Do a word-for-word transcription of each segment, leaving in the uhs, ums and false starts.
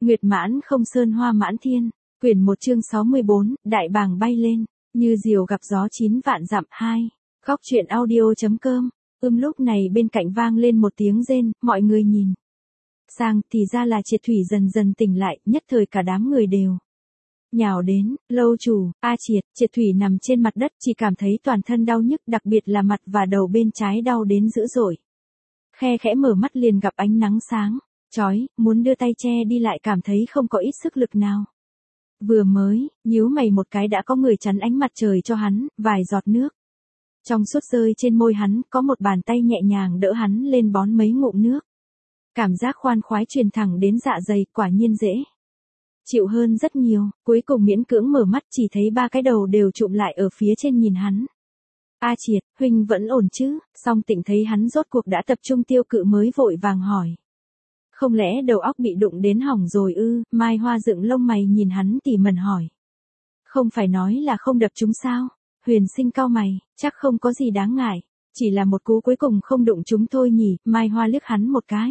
Nguyệt mãn không sơn hoa mãn thiên, quyển một chương sáu mươi bốn, đại bàng bay lên, như diều gặp gió chín vạn dặm hai. Góc truyện audio.com, ưm lúc này bên cạnh vang lên một tiếng rên, mọi người nhìn sang thì ra là Triệt Thủy dần dần tỉnh lại, nhất thời cả đám người đều nhào đến. Lâu chủ, a Triệt, Triệt Thủy nằm trên mặt đất chỉ cảm thấy toàn thân đau nhức, đặc biệt là mặt và đầu bên trái đau đến dữ dội. Khe khẽ mở mắt liền gặp ánh nắng sáng chói, muốn đưa tay che đi lại cảm thấy không có ít sức lực nào. Vừa mới nhíu mày một cái đã có người chắn ánh mặt trời cho hắn, vài giọt nước trong suốt rơi trên môi hắn, có một bàn tay nhẹ nhàng đỡ hắn lên bón mấy ngụm nước. Cảm giác khoan khoái truyền thẳng đến dạ dày, quả nhiên dễ chịu hơn rất nhiều. Cuối cùng miễn cưỡng mở mắt chỉ thấy ba cái đầu đều chụm lại ở phía trên nhìn hắn. A Triệt, huynh vẫn ổn chứ? Song Tịnh thấy hắn rốt cuộc đã tập trung tiêu cự mới vội vàng hỏi. Không lẽ đầu óc bị đụng đến hỏng rồi ư? Mai Hoa dựng lông mày nhìn hắn tỉ mẩn hỏi. Không phải nói là không đập chúng sao? Huyền Sinh cau mày, chắc không có gì đáng ngại, chỉ là một cú cuối cùng không đụng chúng thôi nhỉ. Mai Hoa liếc hắn một cái.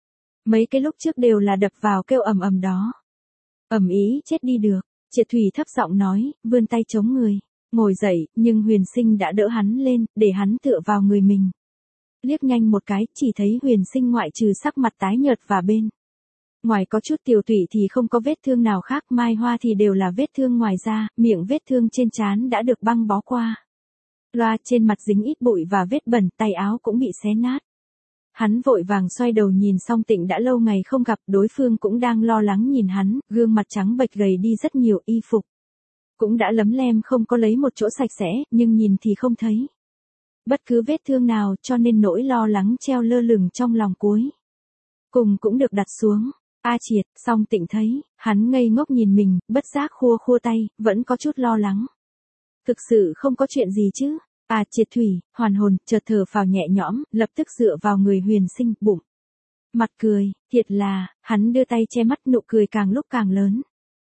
Mấy cái lúc trước đều là đập vào kêu ầm ầm đó. Ầm ý chết đi được. Triệt Thủy thấp giọng nói, vươn tay chống người, ngồi dậy, nhưng Huyền Sinh đã đỡ hắn lên, để hắn tựa vào người mình. Liếc nhanh một cái, chỉ thấy Huyền Sinh ngoại trừ sắc mặt tái nhợt và bên ngoài có chút tiểu tụy thì không có vết thương nào khác. Mai Hoa thì đều là vết thương ngoài da, miệng vết thương trên trán đã được băng bó qua loa, trên mặt dính ít bụi và vết bẩn, tay áo cũng bị xé nát. Hắn vội vàng xoay đầu nhìn Song Tịnh đã lâu ngày không gặp, đối phương cũng đang lo lắng nhìn hắn, gương mặt trắng bệch gầy đi rất nhiều, y phục cũng đã lấm lem không có lấy một chỗ sạch sẽ, nhưng nhìn thì không thấy bất cứ vết thương nào, cho nên nỗi lo lắng treo lơ lửng trong lòng cuối cùng cũng được đặt xuống. A Triệt, Song Tịnh thấy hắn ngây ngốc nhìn mình, bất giác khua khua tay, vẫn có chút lo lắng. Thực sự không có chuyện gì chứ? À Triệt Thủy, hoàn hồn, chợt thở phào nhẹ nhõm, lập tức dựa vào người Huyền Sinh, bụng mặt cười, thiệt là, hắn đưa tay che mắt, nụ cười càng lúc càng lớn.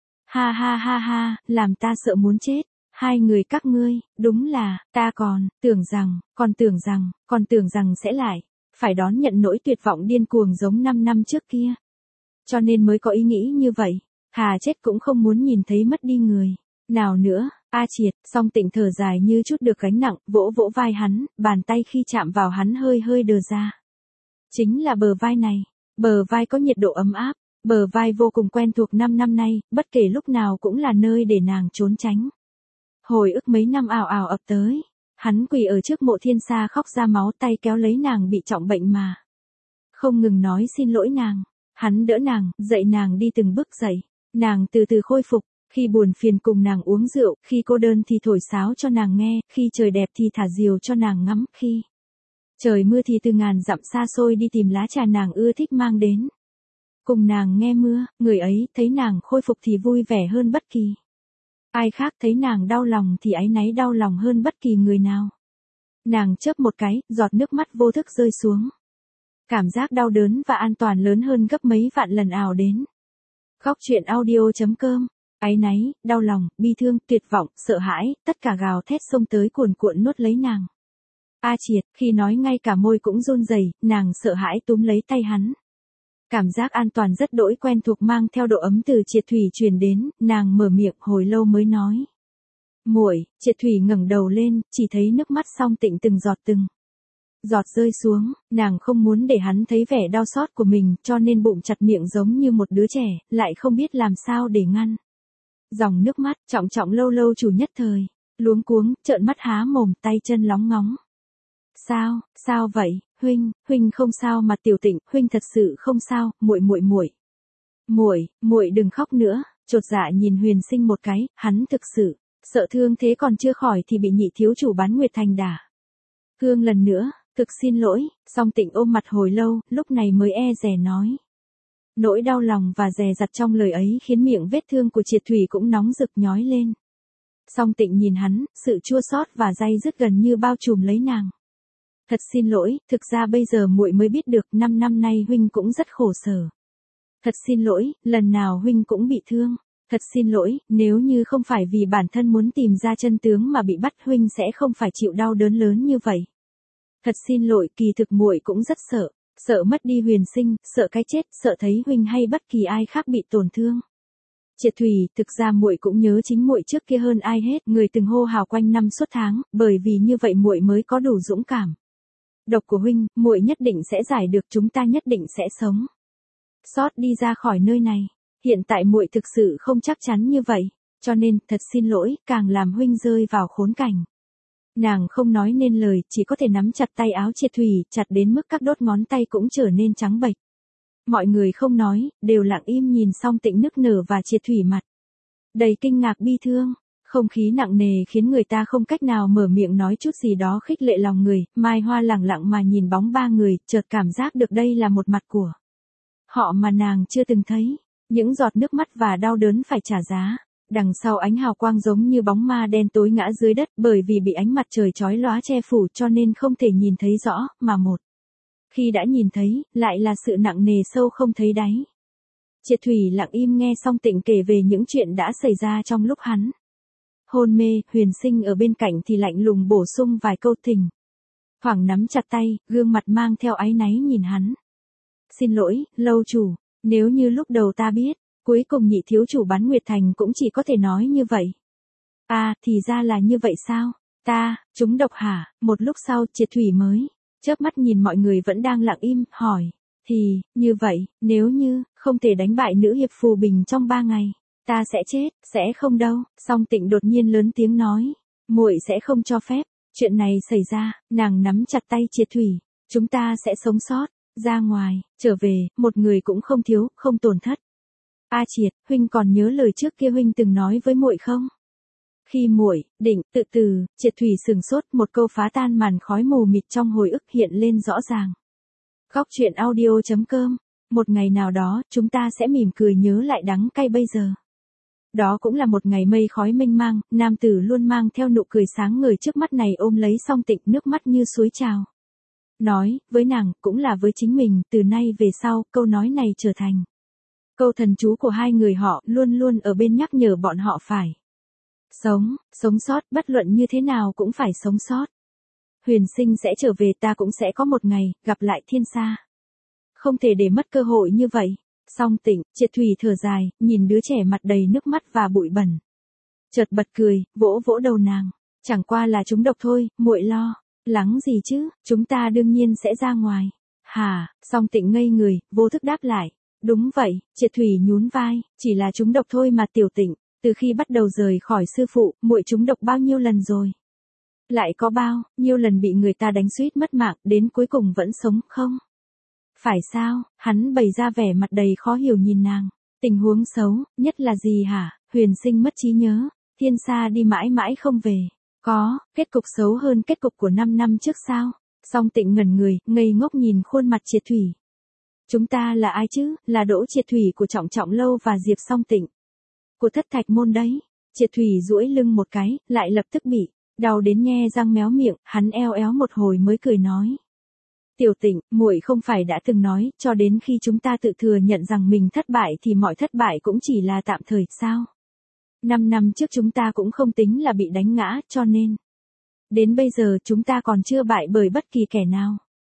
Ha ha ha ha, làm ta sợ muốn chết. Hai người các ngươi, đúng là, ta còn, tưởng rằng, còn tưởng rằng, còn tưởng rằng sẽ lại, phải đón nhận nỗi tuyệt vọng điên cuồng giống năm năm trước kia. Cho nên mới có ý nghĩ như vậy, thà chết cũng không muốn nhìn thấy mất đi người nào nữa. A Triệt, Song Tịnh thở dài như chút được gánh nặng, vỗ vỗ vai hắn, bàn tay khi chạm vào hắn hơi hơi đờ ra. Chính là bờ vai này, bờ vai có nhiệt độ ấm áp, bờ vai vô cùng quen thuộc năm năm nay, bất kể lúc nào cũng là nơi để nàng trốn tránh. Hồi ức mấy năm ào ào ập tới, hắn quỳ ở trước mộ Thiên Sa khóc ra máu, tay kéo lấy nàng bị trọng bệnh mà không ngừng nói xin lỗi nàng. Hắn đỡ nàng, dạy nàng đi từng bước dậy, nàng từ từ khôi phục. Khi buồn phiền cùng nàng uống rượu, khi cô đơn thì thổi sáo cho nàng nghe, khi trời đẹp thì thả diều cho nàng ngắm, khi trời mưa thì từ ngàn dặm xa xôi đi tìm lá trà nàng ưa thích mang đến. Cùng nàng nghe mưa, người ấy thấy nàng khôi phục thì vui vẻ hơn bất kỳ ai khác, thấy nàng đau lòng thì áy náy đau lòng hơn bất kỳ người nào. Nàng chớp một cái, giọt nước mắt vô thức rơi xuống. Cảm giác đau đớn và an toàn lớn hơn gấp mấy vạn lần ào đến. Góc truyện audio.com, áy náy, đau lòng, bi thương, tuyệt vọng, sợ hãi, tất cả gào thét xông tới cuồn cuộn nuốt lấy nàng. A Triệt, khi nói ngay cả môi cũng run rẩy, nàng sợ hãi túm lấy tay hắn. Cảm giác an toàn rất đỗi quen thuộc mang theo độ ấm từ Triệt Thủy truyền đến, nàng mở miệng hồi lâu mới nói. Muội. Triệt Thủy ngẩng đầu lên, chỉ thấy nước mắt Song Tịnh từng giọt từng giọt rơi xuống, nàng không muốn để hắn thấy vẻ đau xót của mình, cho nên bụng chặt miệng giống như một đứa trẻ, lại không biết làm sao để ngăn dòng nước mắt. Trọng Trọng lâu lâu chủ nhất thời luống cuống, trợn mắt há mồm, tay chân lóng ngóng. Sao, sao vậy, huynh, huynh không sao mà Tiểu Tịnh, huynh thật sự không sao, muội muội muội. Muội, muội đừng khóc nữa. Chột dạ nhìn Huyền Sinh một cái, hắn thực sự sợ thương thế còn chưa khỏi thì bị nhị thiếu chủ Bán Nguyệt Thành đả thương lần nữa. Thực xin lỗi. Song Tịnh ôm mặt hồi lâu, lúc này mới e dè nói. Nỗi đau lòng và dè dặt trong lời ấy khiến miệng vết thương của Triệt Thủy cũng nóng rực nhói lên. Song Tịnh nhìn hắn, sự chua xót và day dứt gần như bao trùm lấy nàng. Thật xin lỗi, thực ra bây giờ muội mới biết được, năm năm nay huynh cũng rất khổ sở. Thật xin lỗi, lần nào huynh cũng bị thương. Thật xin lỗi, nếu như không phải vì bản thân muốn tìm ra chân tướng mà bị bắt, huynh sẽ không phải chịu đau đớn lớn như vậy. Thật xin lỗi, kỳ thực muội cũng rất sợ, Sợ mất đi Huyền Sinh, sợ cái chết, sợ thấy huynh hay bất kỳ ai khác bị tổn thương. Triệt Thủy, thực ra muội cũng nhớ chính muội trước kia hơn ai hết, người từng hô hào quanh năm suốt tháng, bởi vì như vậy muội mới có đủ dũng cảm. Độc của huynh, muội nhất định sẽ giải được, chúng ta nhất định sẽ sống sót đi ra khỏi nơi này. Hiện tại muội thực sự không chắc chắn như vậy, cho nên, thật xin lỗi, càng làm huynh rơi vào khốn cảnh. Nàng không nói nên lời, chỉ có thể nắm chặt tay áo Triệt Thủy, chặt đến mức các đốt ngón tay cũng trở nên trắng bệch. Mọi người không nói, đều lặng im nhìn Song Tịnh nức nở và Triệt Thủy mặt đầy kinh ngạc bi thương. Không khí nặng nề khiến người ta không cách nào mở miệng nói chút gì đó khích lệ lòng người. Mai Hoa lẳng lặng mà nhìn bóng ba người, chợt cảm giác được đây là một mặt của họ mà nàng chưa từng thấy. Những giọt nước mắt và đau đớn phải trả giá. Đằng sau ánh hào quang giống như bóng ma đen tối ngã dưới đất, bởi vì bị ánh mặt trời chói lóa che phủ cho nên không thể nhìn thấy rõ, mà một khi đã nhìn thấy, lại là sự nặng nề sâu không thấy đáy. Triệt Thủy lặng im nghe Song Tịnh kể về những chuyện đã xảy ra trong lúc hắn hôn mê. Huyền Sinh ở bên cạnh thì lạnh lùng bổ sung vài câu tình. Thoảng nắm chặt tay, gương mặt mang theo áy náy nhìn hắn. Xin lỗi, lâu chủ, nếu như lúc đầu ta biết, cuối cùng nhị thiếu chủ Bán Nguyệt Thành cũng chỉ có thể nói như vậy. À, thì ra là như vậy sao? Ta, chúng độc hả? Một lúc sau, Triệt Thủy mới chớp mắt nhìn mọi người vẫn đang lặng im, hỏi. Thì, như vậy, nếu như, không thể đánh bại nữ hiệp Phù Bình trong ba ngày, ta sẽ chết, sẽ không đâu. Song Tịnh đột nhiên lớn tiếng nói. Muội sẽ không cho phép chuyện này xảy ra. Nàng nắm chặt tay Triệt Thủy. Chúng ta sẽ sống sót, ra ngoài, trở về, một người cũng không thiếu, không tổn thất. A Triệt, huynh còn nhớ lời trước kia huynh từng nói với muội không? Khi muội định tự từ, Triệt Thủy sừng sốt, một câu phá tan màn khói mù mịt trong hồi ức hiện lên rõ ràng. Góc truyện audio chấm com. Một ngày nào đó, chúng ta sẽ mỉm cười nhớ lại đắng cay bây giờ. Đó cũng là một ngày mây khói mênh mang, nam tử luôn mang theo nụ cười sáng ngời trước mắt này ôm lấy Song Tịnh, nước mắt như suối trào. Nói, với nàng, cũng là với chính mình, từ nay về sau, câu nói này trở thành câu thần chú của hai người họ, luôn luôn ở bên nhắc nhở bọn họ phải sống, sống sót, bất luận như thế nào cũng phải sống sót. Huyền Sinh sẽ trở về, ta cũng sẽ có một ngày, gặp lại Thiên Sa. Không thể để mất cơ hội như vậy. Song Tịnh, Triệt Thủy thở dài, nhìn đứa trẻ mặt đầy nước mắt và bụi bẩn. Chợt bật cười, vỗ vỗ đầu nàng. Chẳng qua là chúng độc thôi, muội lo lắng gì chứ, chúng ta đương nhiên sẽ ra ngoài. Hả? Song Tịnh ngây người, vô thức đáp lại. Đúng vậy, Triệt Thủy nhún vai, chỉ là chúng độc thôi mà Tiểu Tịnh, từ khi bắt đầu rời khỏi sư phụ, muội chúng độc bao nhiêu lần rồi? Lại có bao nhiêu lần bị người ta đánh suýt mất mạng, đến cuối cùng vẫn sống không? Phải sao? Hắn bày ra vẻ mặt đầy khó hiểu nhìn nàng. Tình huống xấu, nhất là gì hả? Huyền Sinh mất trí nhớ, Thiên Sa đi mãi mãi không về. Có, kết cục xấu hơn kết cục của năm năm trước sao? Song Tịnh ngẩn người, ngây ngốc nhìn khuôn mặt Triệt Thủy. Chúng ta là ai chứ? Là Đỗ Triệt Thủy của Trọng Trọng Lâu và Diệp Song Tịnh của Thất Thạch Môn đấy. Triệt Thủy duỗi lưng một cái, lại lập tức bị đau đến nhe răng méo miệng, hắn eo éo một hồi mới cười nói. Tiểu Tịnh, muội không phải đã từng nói, cho đến khi chúng ta tự thừa nhận rằng mình thất bại thì mọi thất bại cũng chỉ là tạm thời, sao? Năm năm trước chúng ta cũng không tính là bị đánh ngã, cho nên đến bây giờ chúng ta còn chưa bại bởi bất kỳ kẻ nào.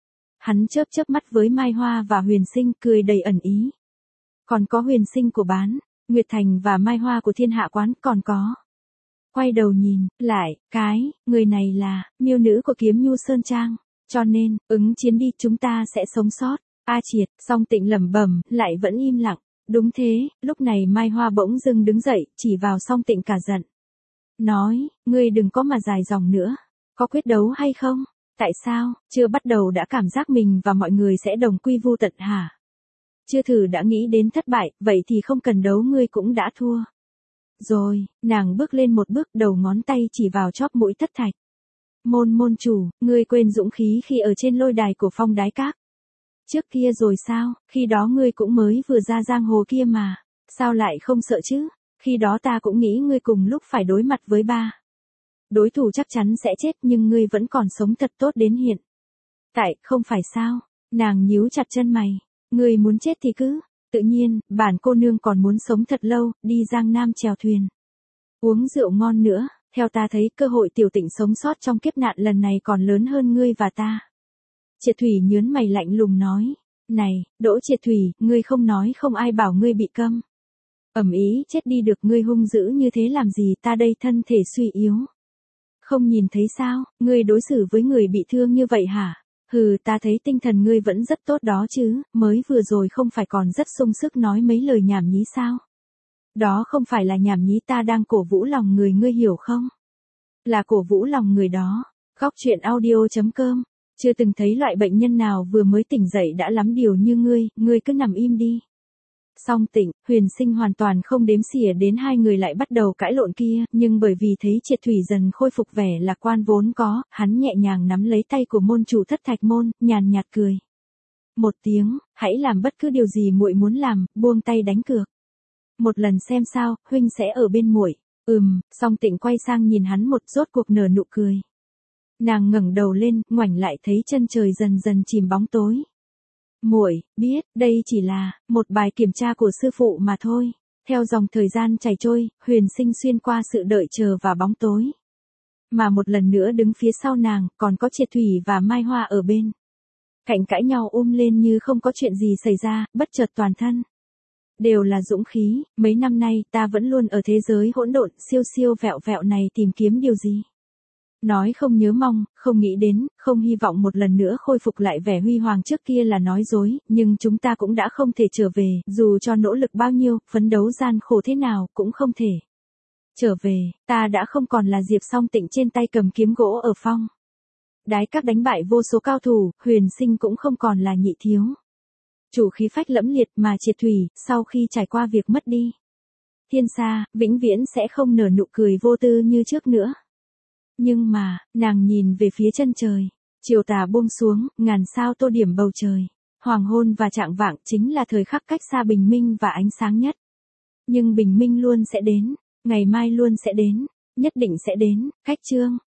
Hắn chớp chớp mắt với Mai Hoa và Huyền Sinh, cười đầy ẩn ý. Còn có Huyền Sinh của Bán Nguyệt Thành và Mai Hoa của Thiên Hạ Quán, còn có. Quay đầu nhìn lại, cái người này là miêu nữ của Kiếm Nhu Sơn Trang, cho nên ứng chiến đi, chúng ta sẽ sống sót. A Triệt, Song Tịnh lẩm bẩm, lại vẫn im lặng. Đúng thế, lúc này Mai Hoa bỗng dưng đứng dậy, chỉ vào Song Tịnh cả giận. Nói, ngươi đừng có mà dài dòng nữa. Có quyết đấu hay không? Tại sao, chưa bắt đầu đã cảm giác mình và mọi người sẽ đồng quy vu tận hả? Chưa thử đã nghĩ đến thất bại, vậy thì không cần đấu, ngươi cũng đã thua. Rồi, nàng bước lên một bước, đầu ngón tay chỉ vào chóp mũi Thất Thạch Môn môn chủ, ngươi quên dũng khí khi ở trên lôi đài của Phong Đái Các trước kia rồi sao? Khi đó ngươi cũng mới vừa ra giang hồ kia mà, sao lại không sợ chứ? Khi đó ta cũng nghĩ ngươi cùng lúc phải đối mặt với ba đối thủ chắc chắn sẽ chết, nhưng ngươi vẫn còn sống thật tốt đến hiện tại, không phải sao? Nàng nhíu chặt chân mày. Ngươi muốn chết thì cứ, tự nhiên, bản cô nương còn muốn sống thật lâu, đi Giang Nam chèo thuyền, uống rượu ngon nữa. Theo ta thấy, cơ hội Tiểu Tịnh sống sót trong kiếp nạn lần này còn lớn hơn ngươi và ta. Triệt Thủy nhớn mày lạnh lùng nói. Này, Đỗ Triệt Thủy, ngươi không nói không ai bảo ngươi bị câm. Ẩm ý chết đi được, ngươi hung dữ như thế làm gì, ta đây thân thể suy yếu. Không nhìn thấy sao, ngươi đối xử với người bị thương như vậy hả? Hừ, ta thấy tinh thần ngươi vẫn rất tốt đó chứ, mới vừa rồi không phải còn rất sung sức nói mấy lời nhảm nhí sao? Đó không phải là nhảm nhí, ta đang cổ vũ lòng người, ngươi hiểu không? Là cổ vũ lòng người đó. Góc truyện audio chấm com. Chưa từng thấy loại bệnh nhân nào vừa mới tỉnh dậy đã lắm điều như ngươi, ngươi cứ nằm im đi. Song Tịnh, Huyền Sinh hoàn toàn không đếm xỉa đến hai người lại bắt đầu cãi lộn kia, nhưng bởi vì thấy Triệt Thủy dần khôi phục vẻ lạc quan vốn có, hắn nhẹ nhàng nắm lấy tay của môn chủ Thất Thạch môn, nhàn nhạt cười. Một tiếng, hãy làm bất cứ điều gì muội muốn làm, buông tay đánh cược. Một lần xem sao, huynh sẽ ở bên muội. Ừm, Song Tịnh quay sang nhìn hắn một, rốt cuộc nở nụ cười. Nàng ngẩng đầu lên, ngoảnh lại thấy chân trời dần dần chìm bóng tối. Muội biết, đây chỉ là một bài kiểm tra của sư phụ mà thôi. Theo dòng thời gian chảy trôi, Huyền Sinh xuyên qua sự đợi chờ và bóng tối. Mà một lần nữa đứng phía sau nàng, còn có Triệt Thủy và Mai Hoa ở bên cạnh cãi nhau ôm lên như không có chuyện gì xảy ra, bất chợt toàn thân đều là dũng khí. Mấy năm nay ta vẫn luôn ở thế giới hỗn độn siêu siêu vẹo vẹo này tìm kiếm điều gì. Nói không nhớ mong, không nghĩ đến, không hy vọng một lần nữa khôi phục lại vẻ huy hoàng trước kia là nói dối, nhưng chúng ta cũng đã không thể trở về, dù cho nỗ lực bao nhiêu, phấn đấu gian khổ thế nào, cũng không thể trở về. Ta đã không còn là Diệp Song Tịnh trên tay cầm kiếm gỗ ở phong đái các đánh bại vô số cao thủ, Huyền Sinh cũng không còn là nhị thiếu chủ khí phách lẫm liệt, mà Triệt Thủy, sau khi trải qua việc mất đi Thiên Sa, vĩnh viễn sẽ không nở nụ cười vô tư như trước nữa. Nhưng mà, nàng nhìn về phía chân trời, chiều tà buông xuống, ngàn sao tô điểm bầu trời. Hoàng hôn và trạng vạng chính là thời khắc cách xa bình minh và ánh sáng nhất. Nhưng bình minh luôn sẽ đến, ngày mai luôn sẽ đến, nhất định sẽ đến. Khách chương